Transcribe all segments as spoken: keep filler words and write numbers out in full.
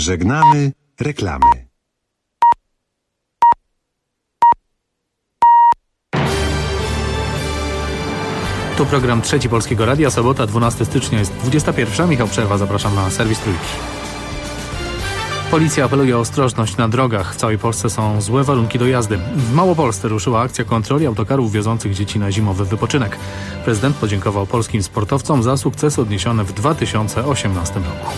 Żegnamy reklamy. Tu program Trzeci Polskiego Radia, sobota, dwunastego stycznia, jest dwudziesta pierwsza. Michał Przerwa, zapraszam na serwis Trójki. Policja apeluje o ostrożność na drogach. W całej Polsce są złe warunki do jazdy. W Małopolsce ruszyła akcja kontroli autokarów wiozących dzieci na zimowy wypoczynek. Prezydent podziękował polskim sportowcom za sukcesy odniesione w dwa tysiące osiemnastym roku.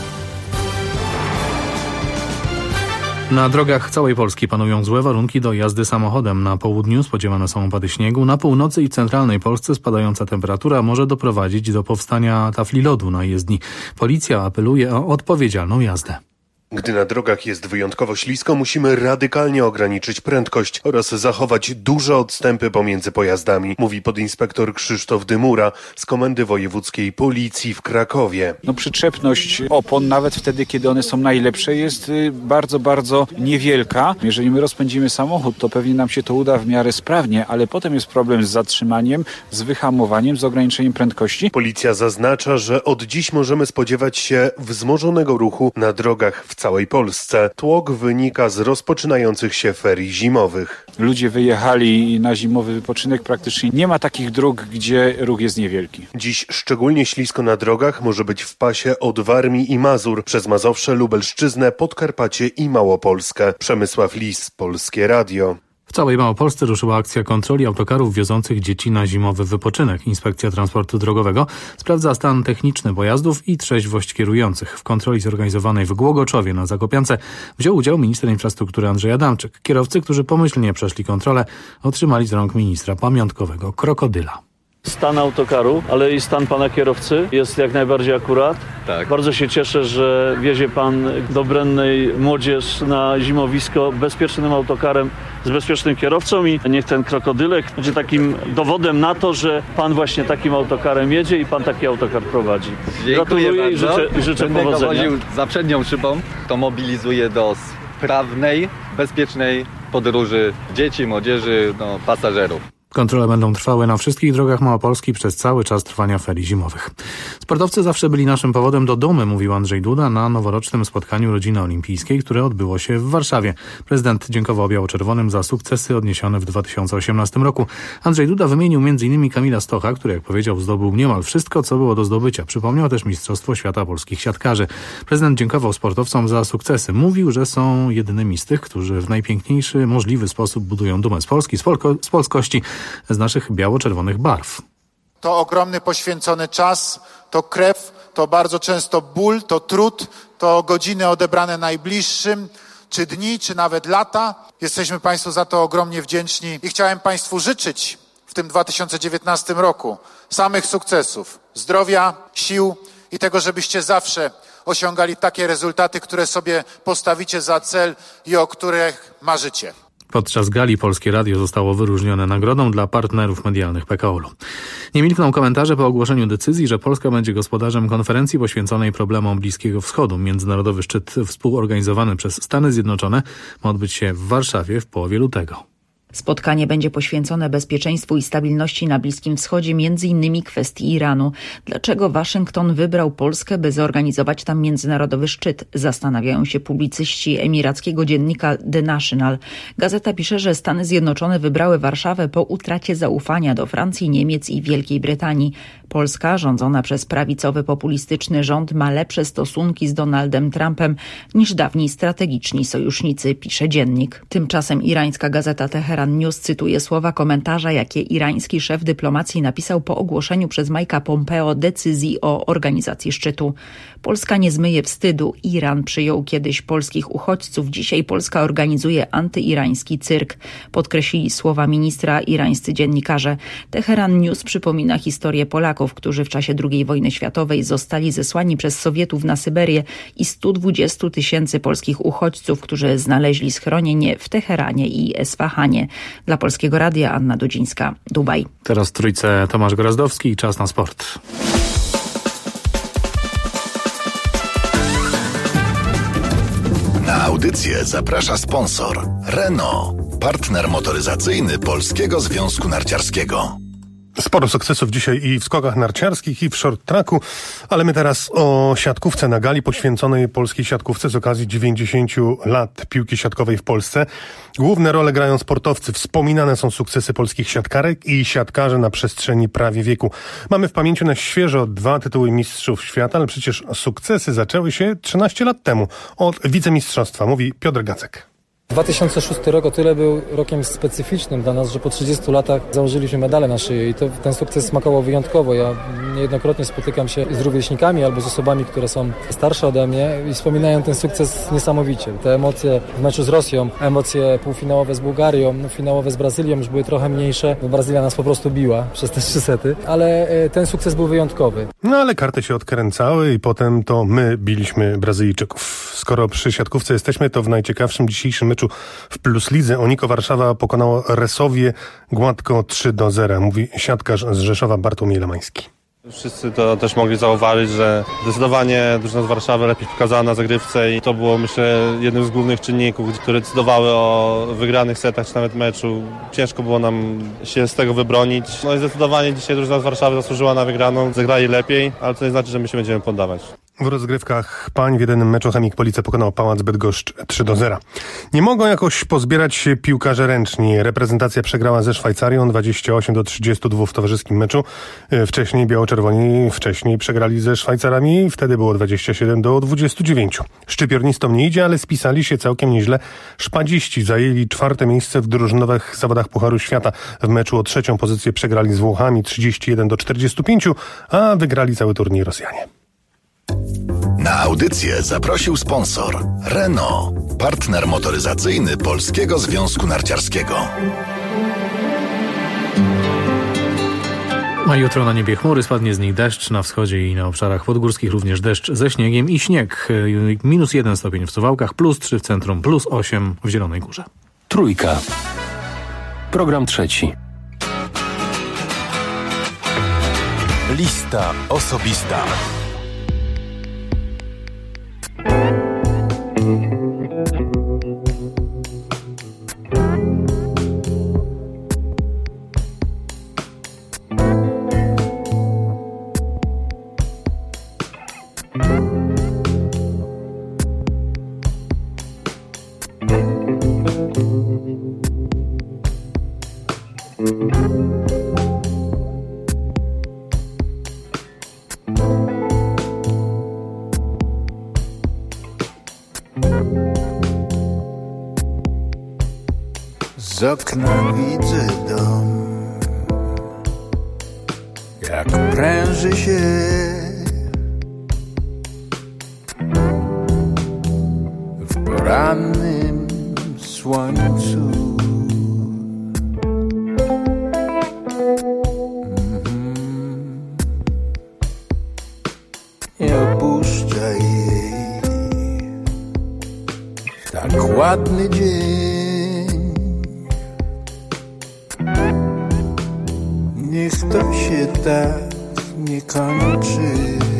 Na drogach całej Polski panują złe warunki do jazdy samochodem. Na południu spodziewane są opady śniegu, na północy i centralnej Polsce spadająca temperatura może doprowadzić do powstania tafli lodu na jezdni. Policja apeluje o odpowiedzialną jazdę. Gdy na drogach jest wyjątkowo ślisko, musimy radykalnie ograniczyć prędkość oraz zachować duże odstępy pomiędzy pojazdami, mówi podinspektor Krzysztof Dymura z Komendy Wojewódzkiej Policji w Krakowie. No, przyczepność opon, nawet wtedy, kiedy one są najlepsze, jest bardzo, bardzo niewielka. Jeżeli my rozpędzimy samochód, to pewnie nam się to uda w miarę sprawnie, ale potem jest problem z zatrzymaniem, z wyhamowaniem, z ograniczeniem prędkości. Policja zaznacza, że od dziś możemy spodziewać się wzmożonego ruchu na drogach w całej Polsce. Tłok wynika z rozpoczynających się ferii zimowych. Ludzie wyjechali na zimowy wypoczynek, praktycznie nie ma takich dróg, gdzie ruch jest niewielki. Dziś szczególnie ślisko na drogach może być w pasie od Warmii i Mazur, przez Mazowsze, Lubelszczyznę, Podkarpacie i Małopolskę. Przemysław Lis, Polskie Radio. W całej Małopolsce ruszyła akcja kontroli autokarów wiozących dzieci na zimowy wypoczynek. Inspekcja Transportu Drogowego sprawdza stan techniczny pojazdów i trzeźwość kierujących. W kontroli zorganizowanej w Głogoczowie na Zakopiance wziął udział minister infrastruktury Andrzej Adamczyk. Kierowcy, którzy pomyślnie przeszli kontrolę, otrzymali z rąk ministra pamiątkowego krokodyla. Stan autokaru, ale i stan pana kierowcy jest jak najbardziej akurat. Tak. Bardzo się cieszę, że wiezie pan do Brennej młodzież na zimowisko bezpiecznym autokarem z bezpiecznym kierowcą i niech ten krokodylek będzie takim dowodem na to, że pan właśnie takim autokarem jedzie i pan taki autokar prowadzi. Gratuluję i życzę, i życzę Będę powodzenia. woził za przednią szybą, to mobilizuje do sprawnej, bezpiecznej podróży dzieci, młodzieży, no, pasażerów. Kontrole będą trwały na wszystkich drogach Małopolski przez cały czas trwania ferii zimowych. Sportowcy zawsze byli naszym powodem do dumy, mówił Andrzej Duda na noworocznym spotkaniu Rodziny Olimpijskiej, które odbyło się w Warszawie. Prezydent dziękował biało-czerwonym za sukcesy odniesione w dwa tysiące osiemnastym roku. Andrzej Duda wymienił między innymi Kamila Stocha, który, jak powiedział, zdobył niemal wszystko, co było do zdobycia. Przypomniał też Mistrzostwo Świata polskich siatkarzy. Prezydent dziękował sportowcom za sukcesy. Mówił, że są jednymi z tych, którzy w najpiękniejszy możliwy sposób budują dumę z Polski, z, polko- z polskości, z naszych biało-czerwonych barw. To ogromny poświęcony czas, to krew, to bardzo często ból, to trud, to godziny odebrane najbliższym, czy dni, czy nawet lata. Jesteśmy Państwu za to ogromnie wdzięczni i chciałem Państwu życzyć w tym dwa tysiące dziewiętnastym roku samych sukcesów, zdrowia, sił i tego, żebyście zawsze osiągali takie rezultaty, które sobie postawicie za cel i o których marzycie. Podczas gali Polskie Radio zostało wyróżnione nagrodą dla partnerów medialnych P K O L u. Nie milkną komentarze po ogłoszeniu decyzji, że Polska będzie gospodarzem konferencji poświęconej problemom Bliskiego Wschodu. Międzynarodowy szczyt współorganizowany przez Stany Zjednoczone ma odbyć się w Warszawie w połowie lutego. Spotkanie będzie poświęcone bezpieczeństwu i stabilności na Bliskim Wschodzie, między innymi kwestii Iranu. Dlaczego Waszyngton wybrał Polskę, by zorganizować tam międzynarodowy szczyt? Zastanawiają się publicyści emirackiego dziennika The National. Gazeta pisze, że Stany Zjednoczone wybrały Warszawę po utracie zaufania do Francji, Niemiec i Wielkiej Brytanii. Polska, rządzona przez prawicowy populistyczny rząd, ma lepsze stosunki z Donaldem Trumpem niż dawni strategiczni sojusznicy, pisze dziennik. Tymczasem irańska gazeta Teheran News cytuje słowa komentarza, jakie irański szef dyplomacji napisał po ogłoszeniu przez Mike'a Pompeo decyzji o organizacji szczytu. Polska nie zmyje wstydu. Iran przyjął kiedyś polskich uchodźców. Dzisiaj Polska organizuje antyirański cyrk. Podkreślili słowa ministra irańscy dziennikarze. Teheran News przypomina historię Polaków, którzy w czasie drugiej wojny światowej zostali zesłani przez Sowietów na Syberię i stu dwudziestu tysięcy polskich uchodźców, którzy znaleźli schronienie w Teheranie i Esfahanie. Dla Polskiego Radia Anna Dudzińska, Dubaj. Teraz w Trójce Tomasz Gorazdowski i czas na sport. Na audycję zaprasza sponsor Renault, partner motoryzacyjny Polskiego Związku Narciarskiego. Sporo sukcesów dzisiaj i w skokach narciarskich, i w short tracku, ale my teraz o siatkówce na gali poświęconej polskiej siatkówce z okazji dziewięćdziesięciu lat piłki siatkowej w Polsce. Główne role grają sportowcy. Wspominane są sukcesy polskich siatkarek i siatkarzy na przestrzeni prawie wieku. Mamy w pamięci na świeżo dwa tytuły mistrzów świata, ale przecież sukcesy zaczęły się trzynaście lat temu od wicemistrzostwa, mówi Piotr Gacek. dwa tysiące szósty rok o tyle był rokiem specyficznym dla nas, że po trzydziestu latach założyliśmy medale na szyję i to, ten sukces smakował wyjątkowo. Ja niejednokrotnie spotykam się z rówieśnikami albo z osobami, które są starsze ode mnie i wspominają ten sukces niesamowicie. Te emocje w meczu z Rosją, emocje półfinałowe z Bułgarią, no, finałowe z Brazylią już były trochę mniejsze, bo Brazylia nas po prostu biła przez te trzy sety, ale ten sukces był wyjątkowy. No ale karty się odkręcały i potem to my biliśmy Brazylijczyków. Skoro przy siatkówce jesteśmy, to w najciekawszym dzisiejszym meczu w Plus Lidze Oniko Warszawa pokonało Resowie gładko trzy do zera, mówi siatkarz z Rzeszowa Bartłomiej Lemański. Wszyscy to też mogli zauważyć, że zdecydowanie drużyna z Warszawy lepiej pokazała na zagrywce i to było, myślę, jednym z głównych czynników, które decydowały o wygranych setach czy nawet meczu. Ciężko było nam się z tego wybronić. No i zdecydowanie dzisiaj drużyna z Warszawy zasłużyła na wygraną, zagrali lepiej, ale to nie znaczy, że my się będziemy poddawać. W rozgrywkach pań w jedynym meczu Chemik Police pokonał Pałac Bydgoszcz trzy do zera. Nie mogą jakoś pozbierać się piłkarze ręczni. Reprezentacja przegrała ze Szwajcarią dwadzieścia osiem do trzydziestu dwóch w towarzyskim meczu. Wcześniej biało-czerwoni wcześniej przegrali ze Szwajcarami. Wtedy było dwadzieścia siedem do dwudziestu dziewięciu. Szczypiornistom nie idzie, ale spisali się całkiem nieźle. Szpadziści zajęli czwarte miejsce w drużynowych zawodach Pucharu Świata. W meczu o trzecią pozycję przegrali z Włochami trzydzieści jeden do czterdziestu pięciu, a wygrali cały turniej Rosjanie. Na audycję zaprosił sponsor Renault, partner motoryzacyjny Polskiego Związku Narciarskiego. A jutro na niebie chmury, spadnie z nich deszcz, na wschodzie i na obszarach podgórskich również deszcz ze śniegiem i śnieg. Minus jeden stopień w Suwałkach, plus trzy w centrum, plus osiem w Zielonej Górze. Trójka. Program trzeci. Lista osobista. Z okna widzę dom, jak pręży się w porannym słońcu. Mm-hmm. Nie opuszczaj jej w tak ładny dzień. Niech to się tak nie kończy.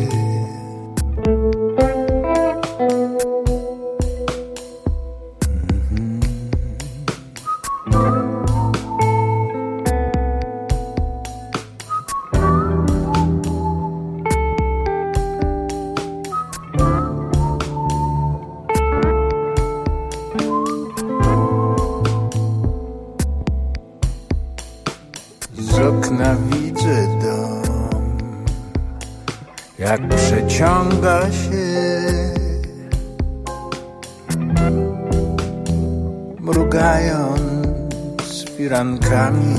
Z okna widzę dom, jak przeciąga się, mrugając firankami.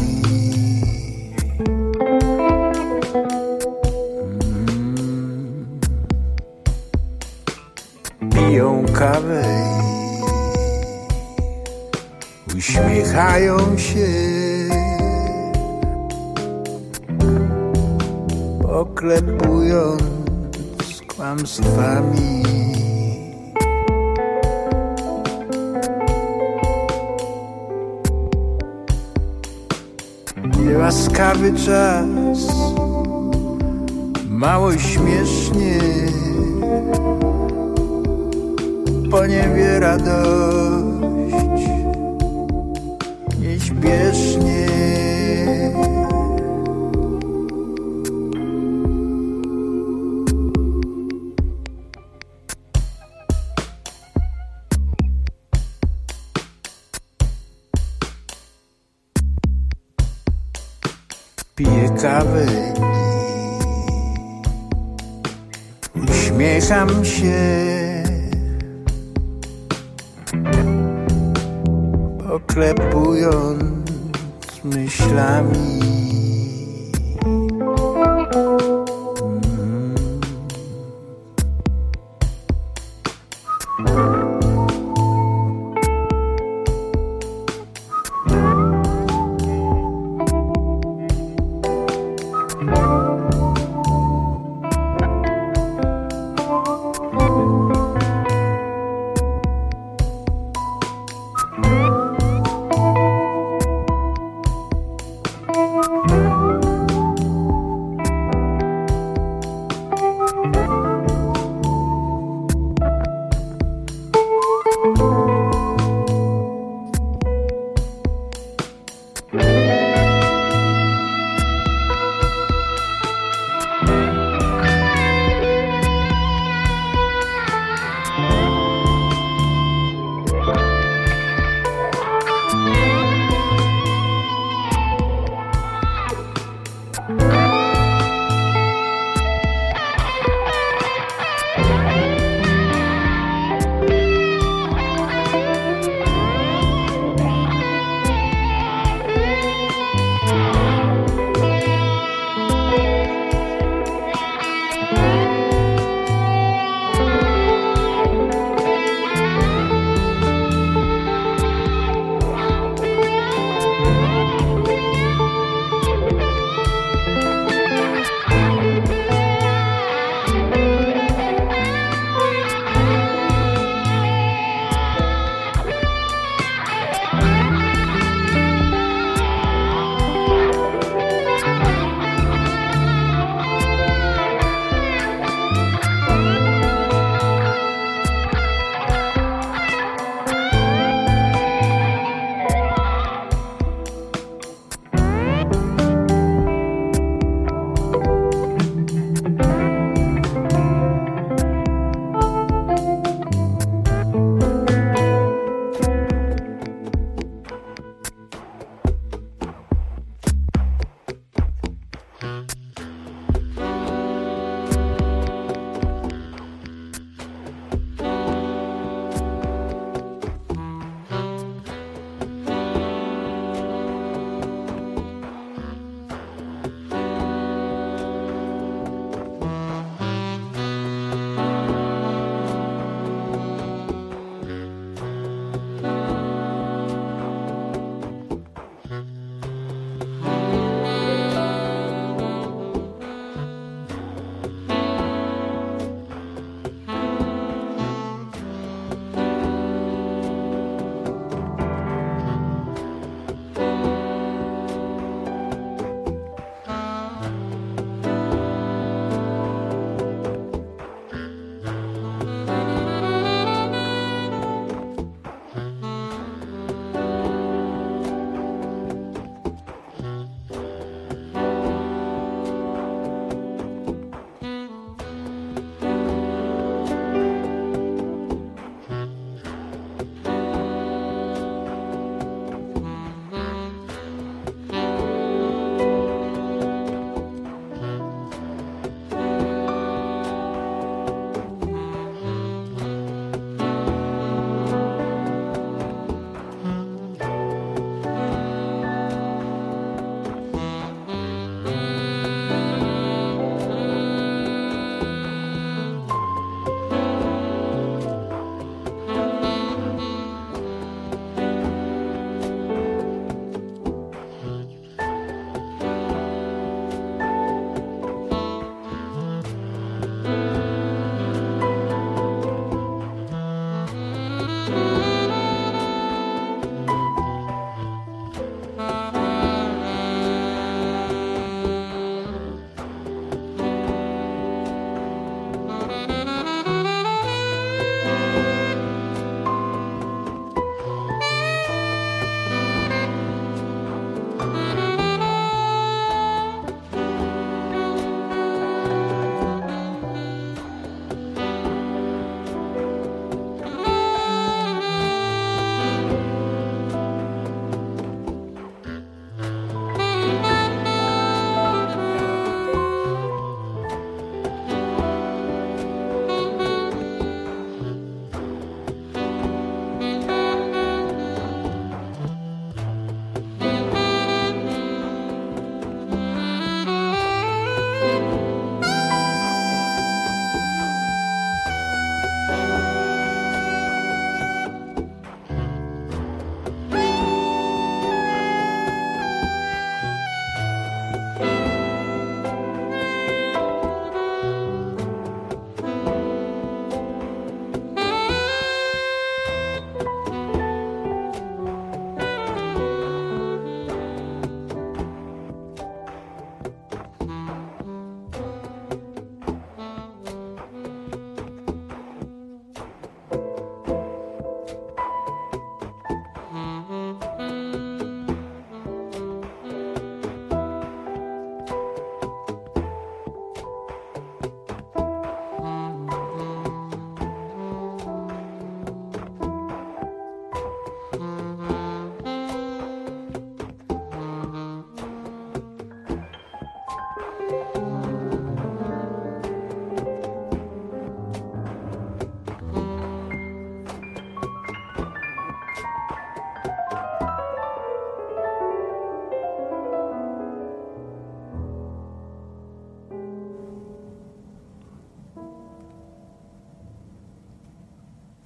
Mm. Piją kawę i uśmiechają się, oklepując kłamstwami. Niełaskawy czas, mało śmiesznie poniewiera dość, nieśpiesznie ciekawe dni. Uśmiecham się, poklepując myślami.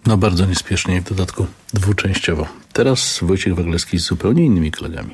No bardzo niespiesznie i w dodatku dwuczęściowo. Teraz Wojciech Waglewski z zupełnie innymi kolegami.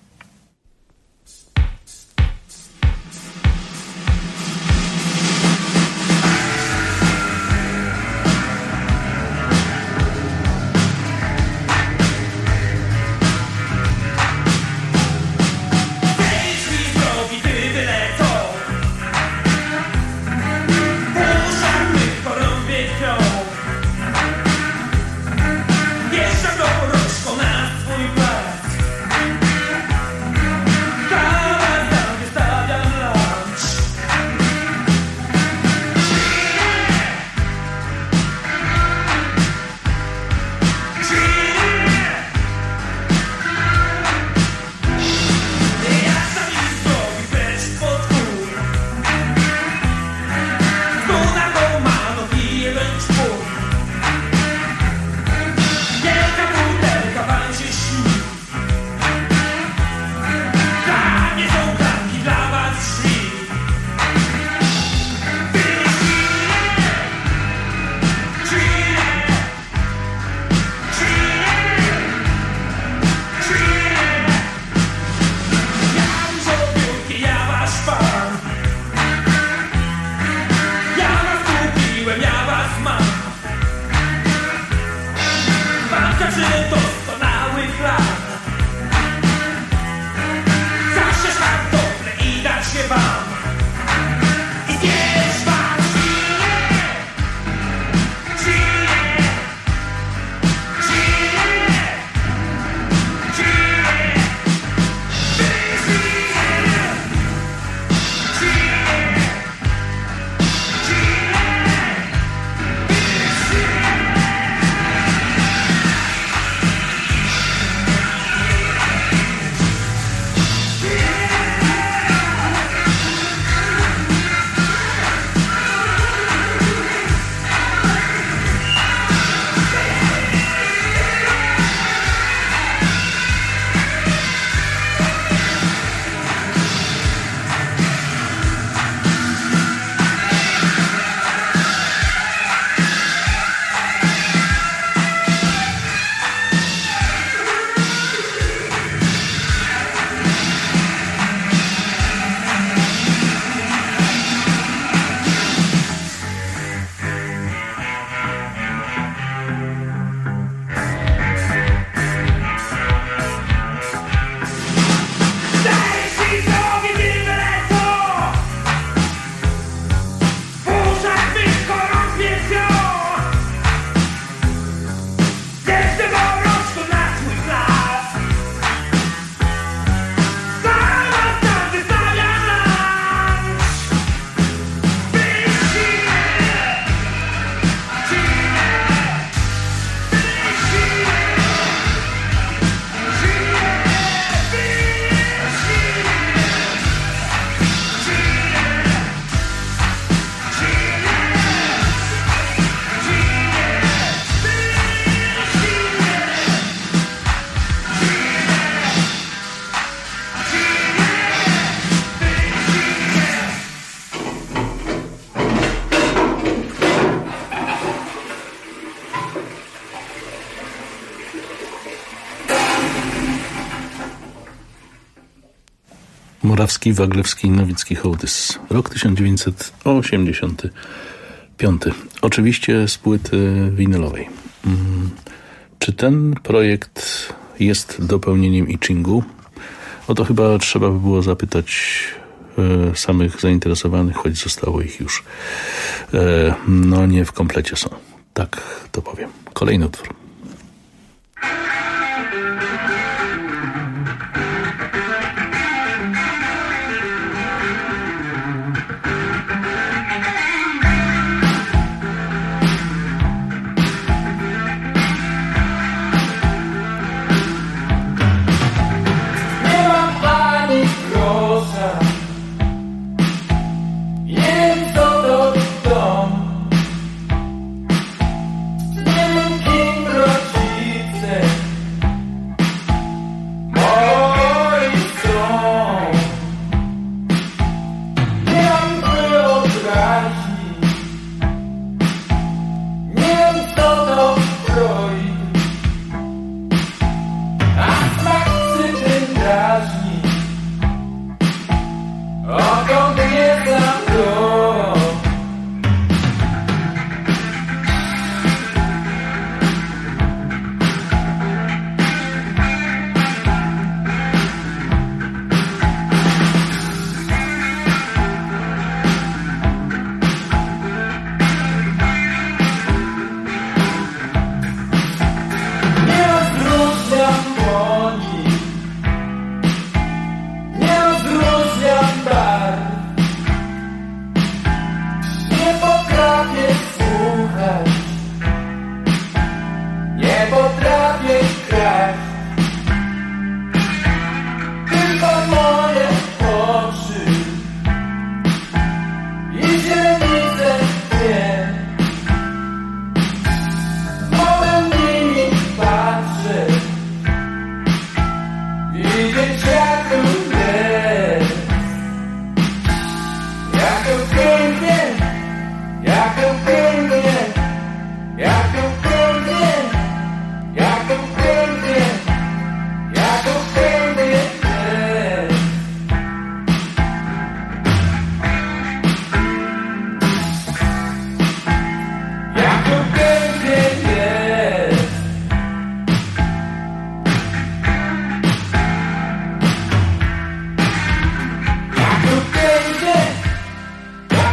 Morawski, Waglewski, Nowicki, Hołdys. Rok tysiąc dziewięćset osiemdziesiąty piąty. Oczywiście z płyty winylowej. Hmm. Czy ten projekt jest dopełnieniem I Chingu? O to chyba trzeba by było zapytać e, samych zainteresowanych, choć zostało ich już e, no nie w komplecie są. Tak to powiem. Kolejny utwór. King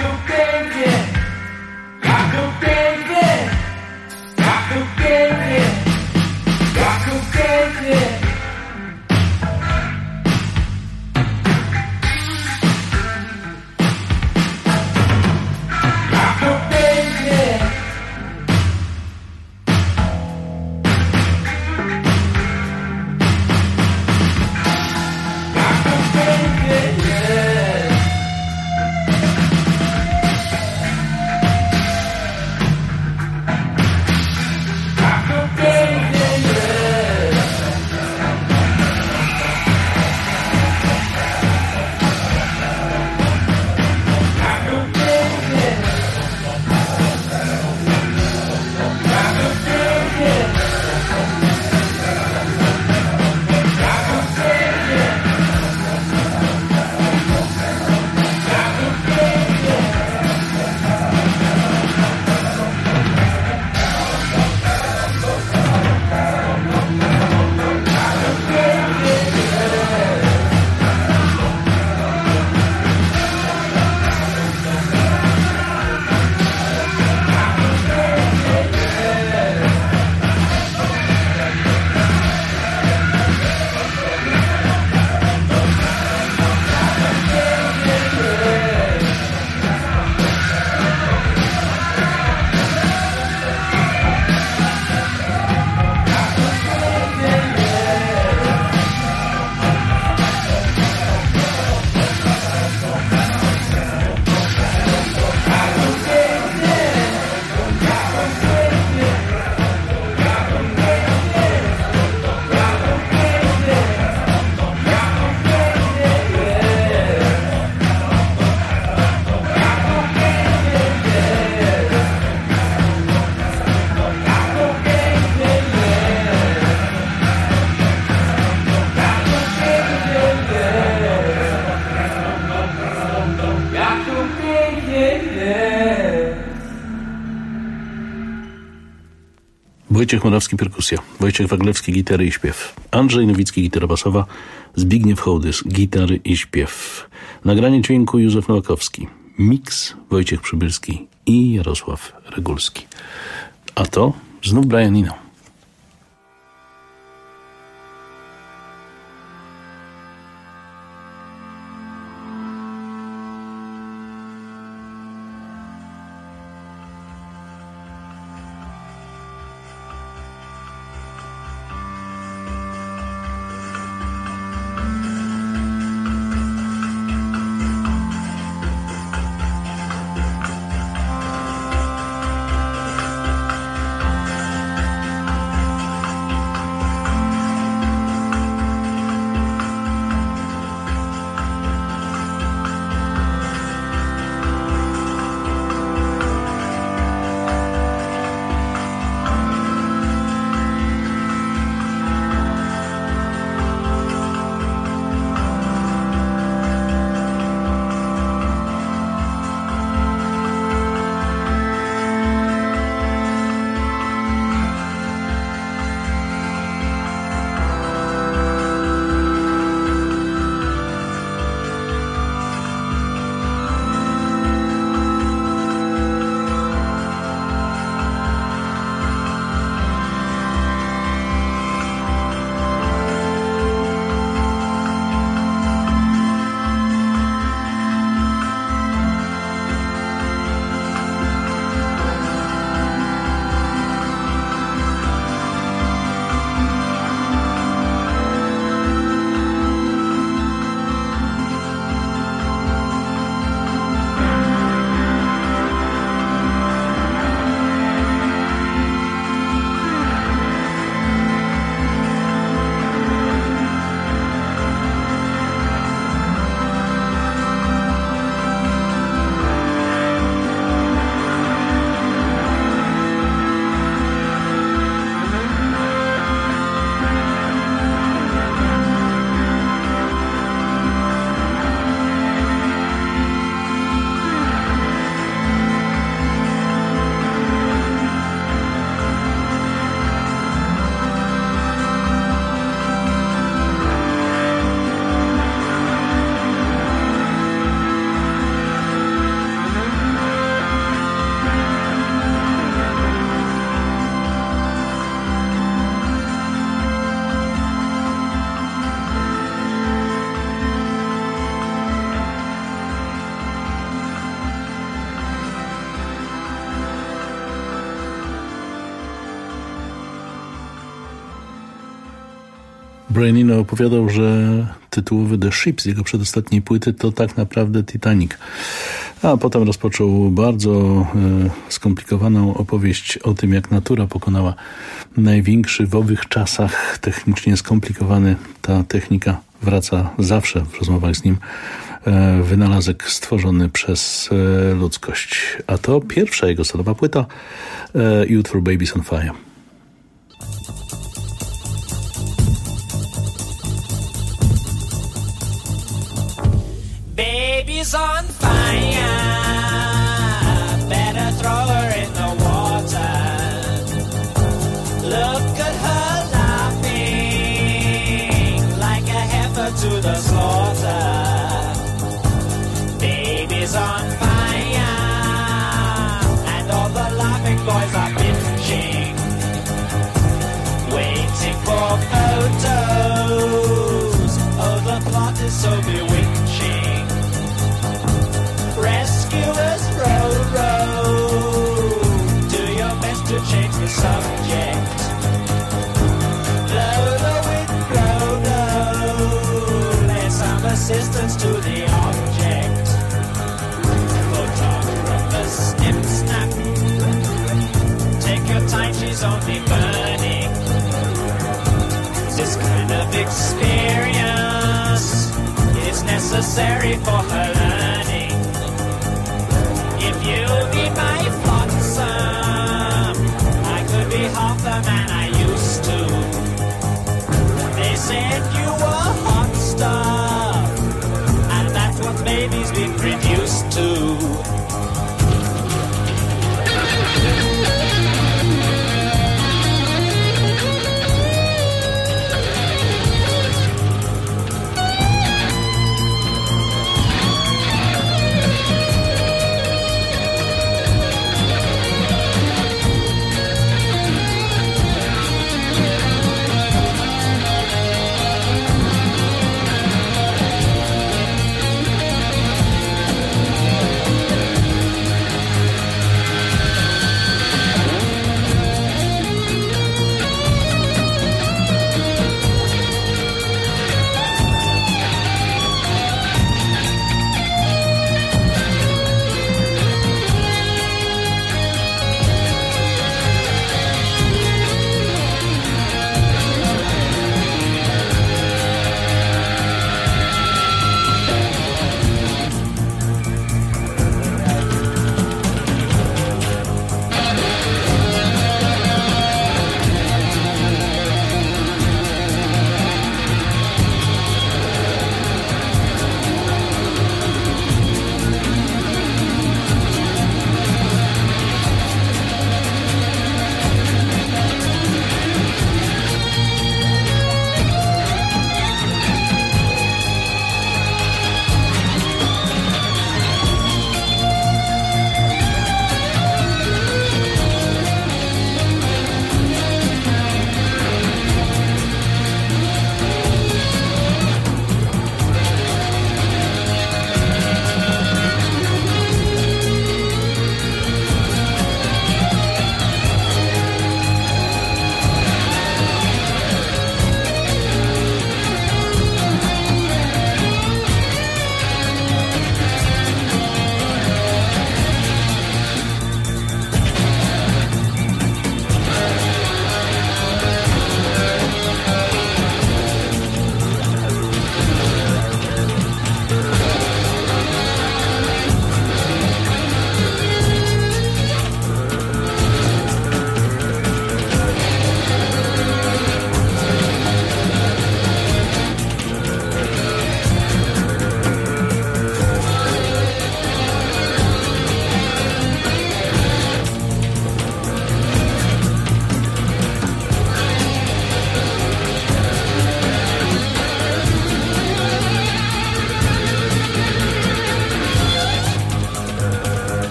Wojciech Morawski perkusja, Wojciech Waglewski gitary i śpiew, Andrzej Nowicki gitara basowa, Zbigniew Hołdys gitary i śpiew, nagranie dźwięku Józef Nowakowski, miks Wojciech Przybylski i Jarosław Regulski. A to znów Brian Eno. Brian Eno opowiadał, że tytułowy The Ship z jego przedostatniej płyty to tak naprawdę Titanic. A potem rozpoczął bardzo e, skomplikowaną opowieść o tym, jak natura pokonała największy w owych czasach, technicznie skomplikowany. Ta technika wraca zawsze w rozmowach z nim. E, wynalazek stworzony przez e, ludzkość. A to pierwsza jego solowa płyta e, Youth for Babies on Fire. Baby's on fire, better throw her in the water. Look at her laughing like a heifer to the slaughter. Baby's on fire, and all the laughing boys are bitching, waiting for photos. Oh, the plot is so bewitching. Rescuers, row, row, do your best to change the subject. Blow the wind, blow, blow, lend some assistance to the object. Photographers, snip, snap, take your time, she's only burning. This kind of experience is necessary for her learning. If you'll be my flotsam, I could be half the man I used to. They said you were hot stuff, and that's what babies been reduced to.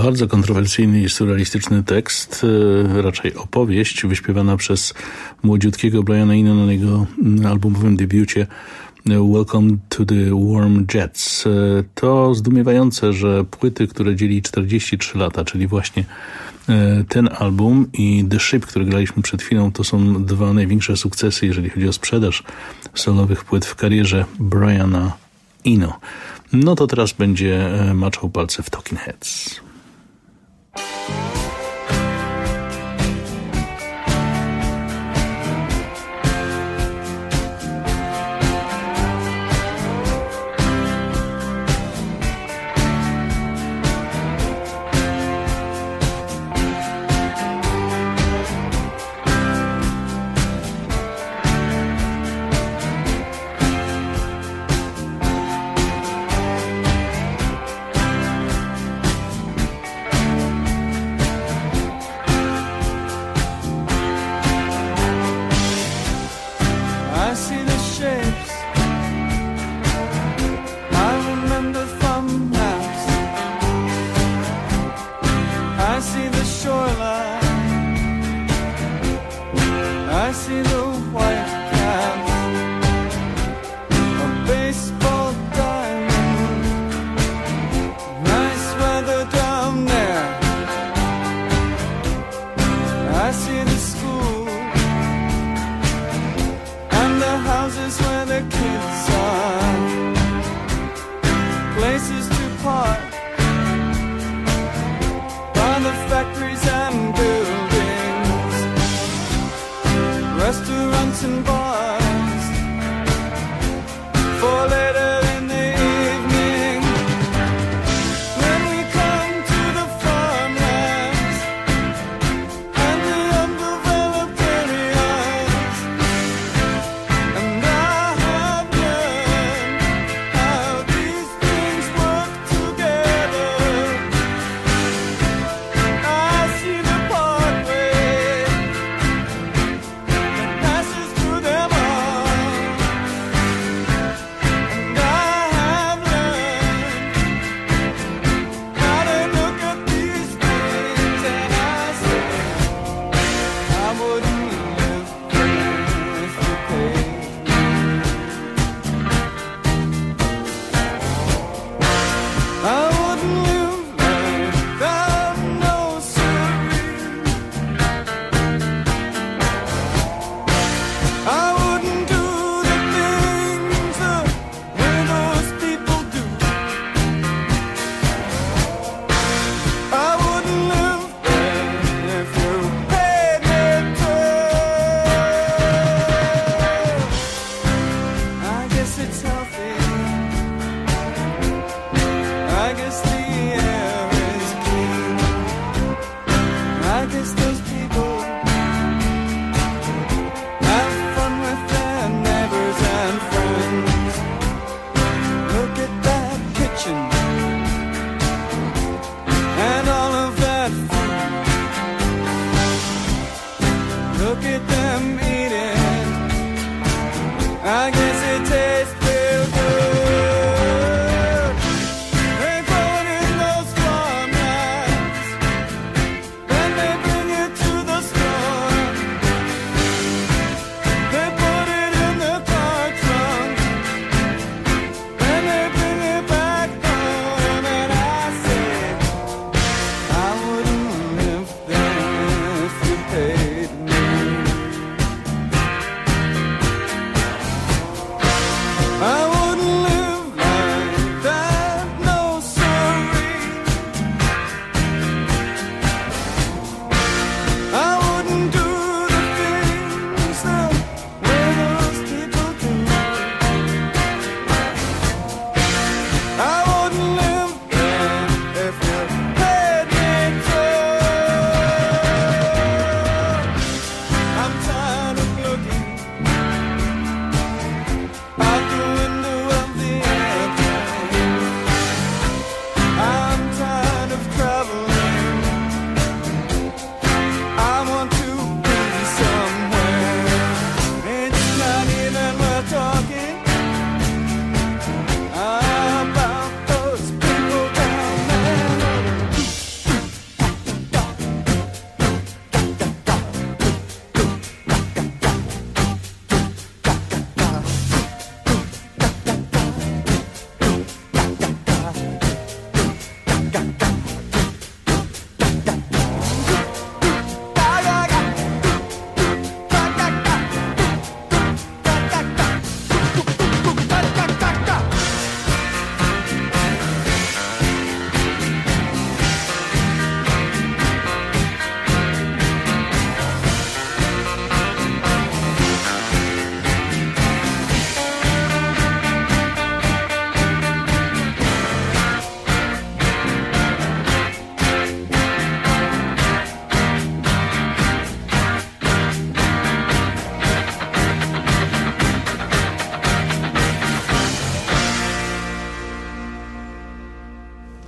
Bardzo kontrowersyjny i surrealistyczny tekst, raczej opowieść wyśpiewana przez młodziutkiego Briana Eno na jego albumowym debiucie Welcome to the Warm Jets. To zdumiewające, że płyty, które dzieli czterdzieści trzy lata, czyli właśnie ten album i The Ship, który graliśmy przed chwilą, to są dwa największe sukcesy, jeżeli chodzi o sprzedaż solowych płyt w karierze Briana Eno. No to teraz będzie maczał palce w Talking Heads.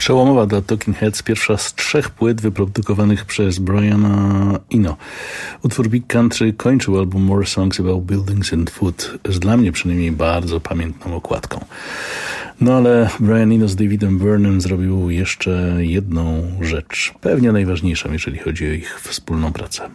Przełomowa dla Talking Heads, pierwsza z trzech płyt wyprodukowanych przez Briana Eno. Utwór Big Country kończył album More Songs About Buildings and Food z dla mnie przynajmniej bardzo pamiętną okładką. No ale Brian Eno z Davidem Byrnem zrobił jeszcze jedną rzecz, pewnie najważniejszą, jeżeli chodzi o ich wspólną pracę.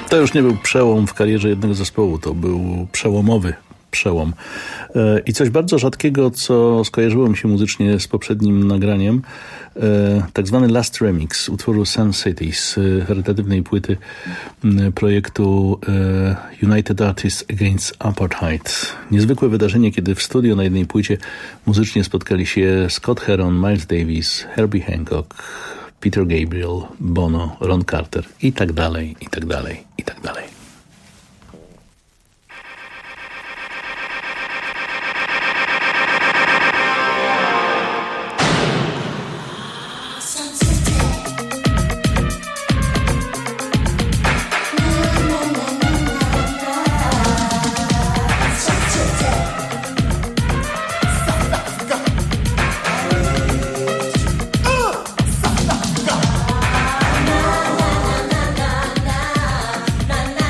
To już nie był przełom w karierze jednego zespołu, to był przełomowy przełom. I coś bardzo rzadkiego, co skojarzyło mi się muzycznie z poprzednim nagraniem, tak zwany Last Remix utworu Sun City z charytatywnej płyty projektu United Artists Against Apartheid. Niezwykłe wydarzenie, kiedy w studio na jednej płycie muzycznie spotkali się Scott Heron, Miles Davis, Herbie Hancock, Peter Gabriel, Bono, Ron Carter i tak dalej, i tak dalej, i tak dalej. Na na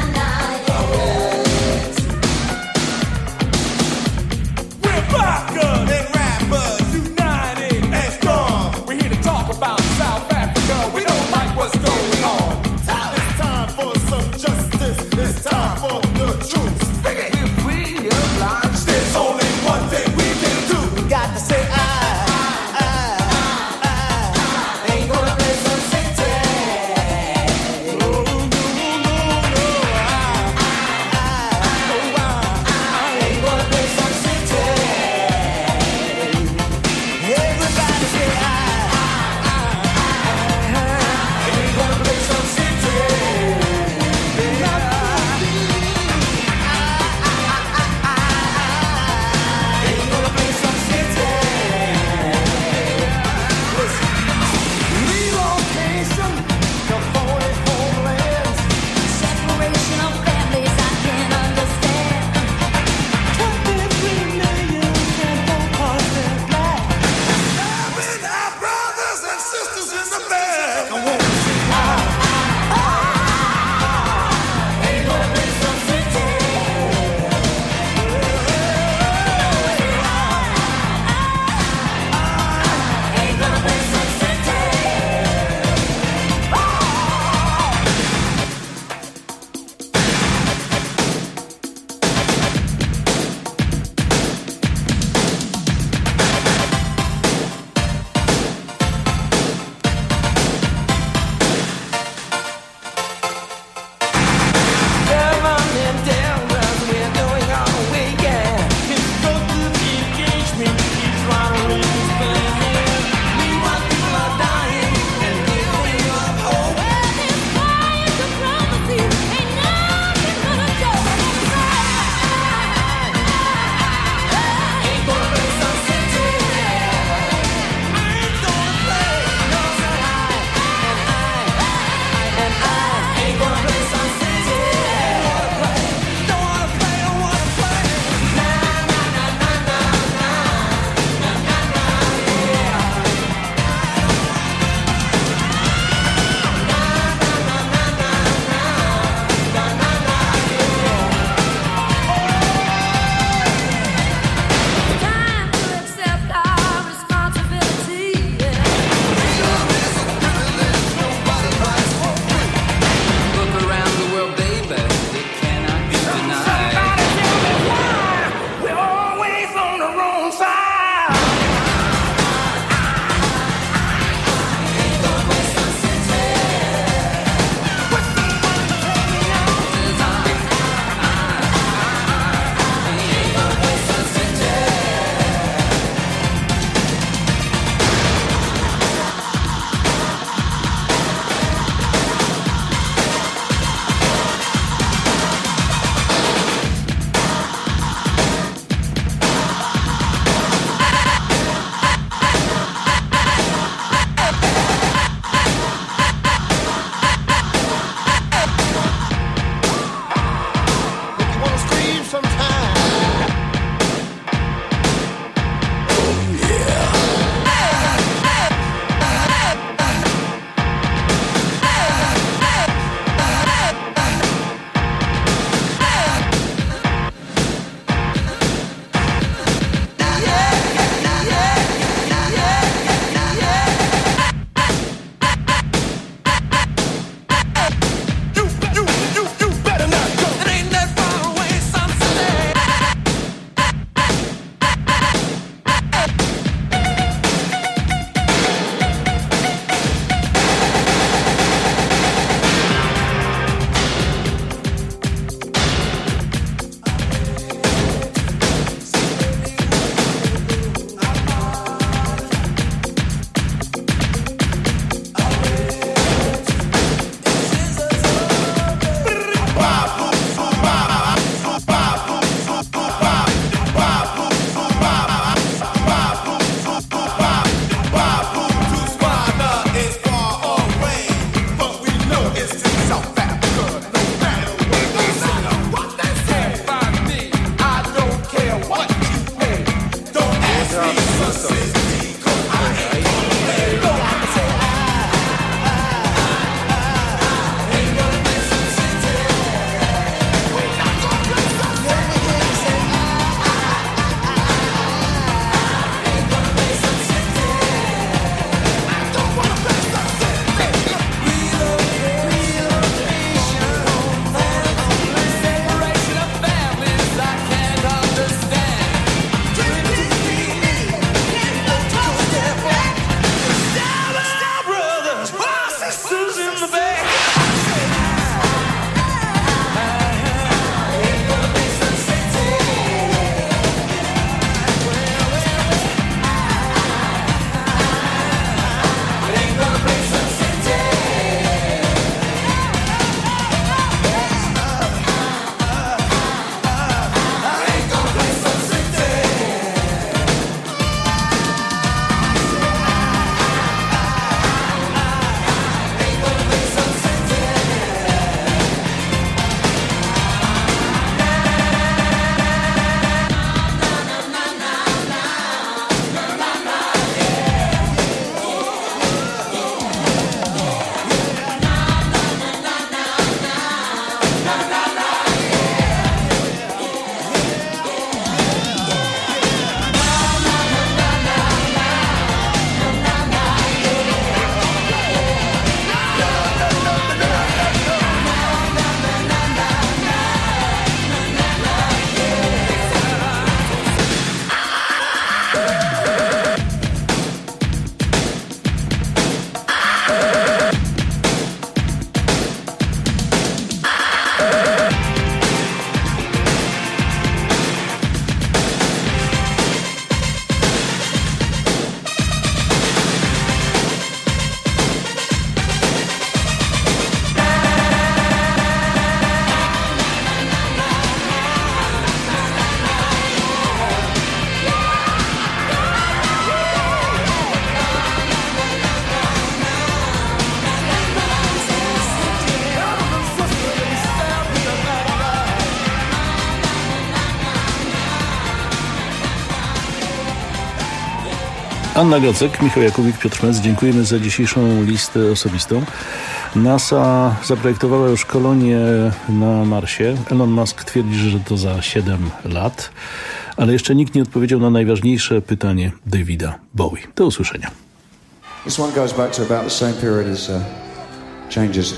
Anna Gacek, Michał Jakubik, Piotr Mec. Dziękujemy za dzisiejszą listę osobistą. NASA zaprojektowała już kolonię na Marsie. Elon Musk twierdzi, że to za siedem lat. Ale jeszcze nikt nie odpowiedział na najważniejsze pytanie Davida Bowie. Do usłyszenia. This one goes back to about the same period as uh, Changes.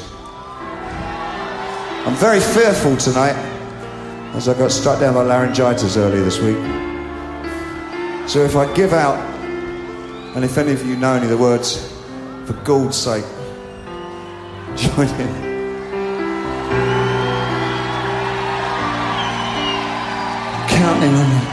I'm very fearful tonight, as I got struck down by laryngitis earlier this week. So if I give out, and if any of you know any of the words, for God's sake, join in. I'm counting on you.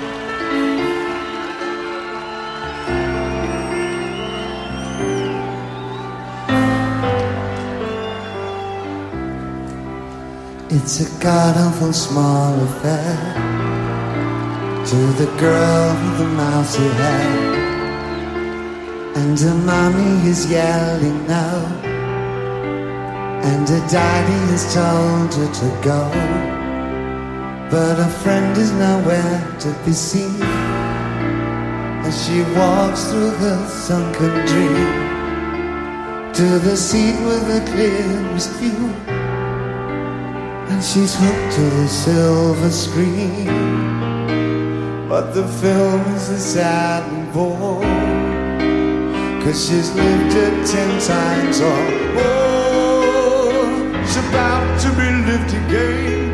It's a god-awful small affair to the girl with the mousy hair, and her mommy is yelling no, and her daddy has told her to go, but her friend is nowhere to be seen as she walks through her sunken dream to the seat with the clearest view. And she's hooked to the silver screen, but the film is a sad bore, 'cause she's lived it ten times or more. It's about to be lived again,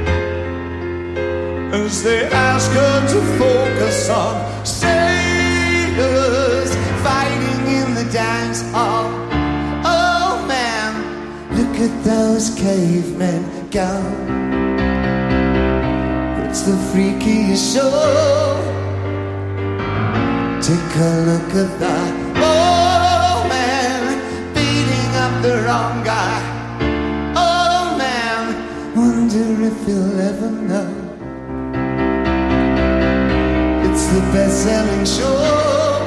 as they ask her to focus on sailors fighting in the dance hall. Oh man, look at those cavemen go. It's the freakiest show. Take a look at that old man beating up the wrong guy. Oh man, wonder if he'll ever know. It's the best-selling show.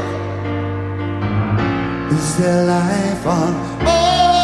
Is there life on Mars?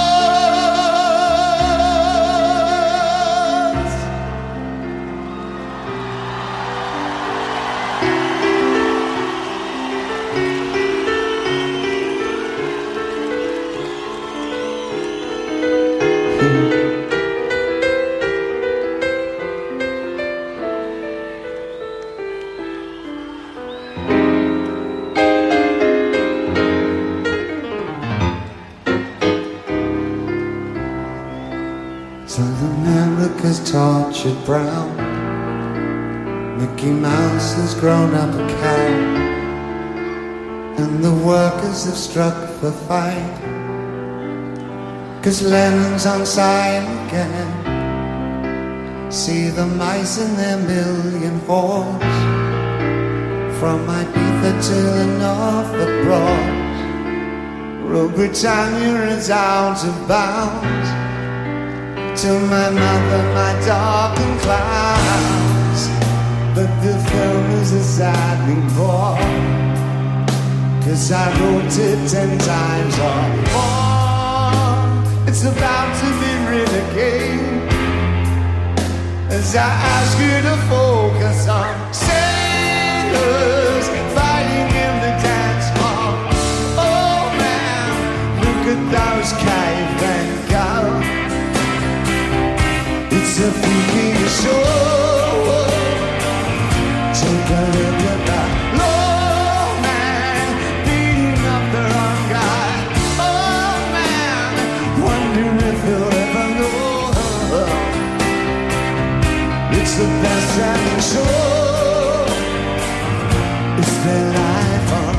Tortured brown, Mickey Mouse has grown up a cow, and the workers have struck for fight, 'cause Lennon's on side again. See the mice in their million hordes, from Ibiza to the Norfolk Broads. Rule Britannia is out of bounds, to my mother, my dog and clowns. But the film is a saddening bore, 'cause I wrote it ten times or more. It's about to be written again, as I ask you to focus on sailors fighting in the dance hall. Oh man, look at those cavemen go. It's a freaky show. Take a look at that low man beating up the wrong guy. Oh man, wonder if he'll ever know. It's the best-selling show. Is there life on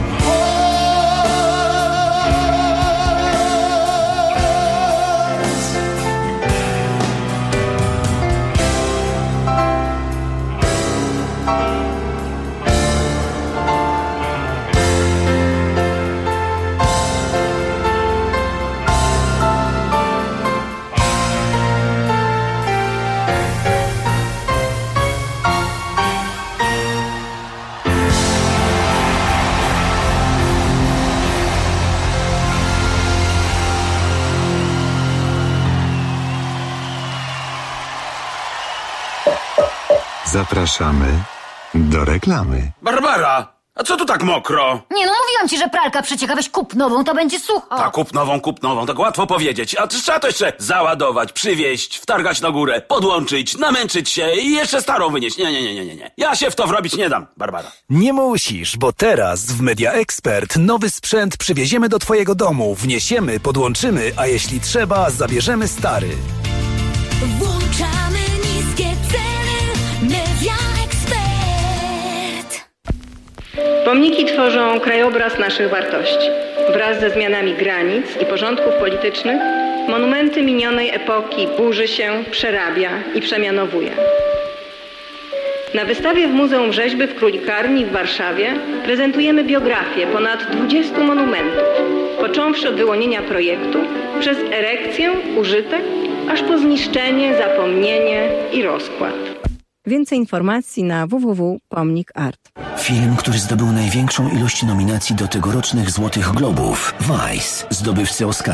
Zapraszamy do reklamy. Barbara! A co tu tak mokro? Nie no, mówiłam ci, że pralka przecieka, weź kup nową, to będzie sucho. Tak, kup nową, kup nową, tak łatwo powiedzieć. A trzeba to jeszcze załadować, przywieźć, wtargać na górę, podłączyć, namęczyć się i jeszcze starą wynieść. Nie, nie, nie, nie, nie, nie. Ja się w to wrobić nie dam, Barbara. Nie musisz, bo teraz w Media Expert nowy sprzęt przywieziemy do twojego domu, wniesiemy, podłączymy, a jeśli trzeba, zabierzemy stary. Włączamy niskie ceny. Media Expert. Pomniki tworzą krajobraz naszych wartości. Wraz ze zmianami granic i porządków politycznych, monumenty minionej epoki burzy się, przerabia i przemianowuje. Na wystawie w Muzeum Rzeźby w Królikarni w Warszawie prezentujemy biografię ponad dwudziestu monumentów, począwszy od wyłonienia projektu, przez erekcję, użytek, aż po zniszczenie, zapomnienie i rozkład. Więcej informacji na w w w kropka pomnik art. Film, który zdobył największą ilość nominacji do tegorocznych Złotych Globów. Vice, zdobywcy Oscara.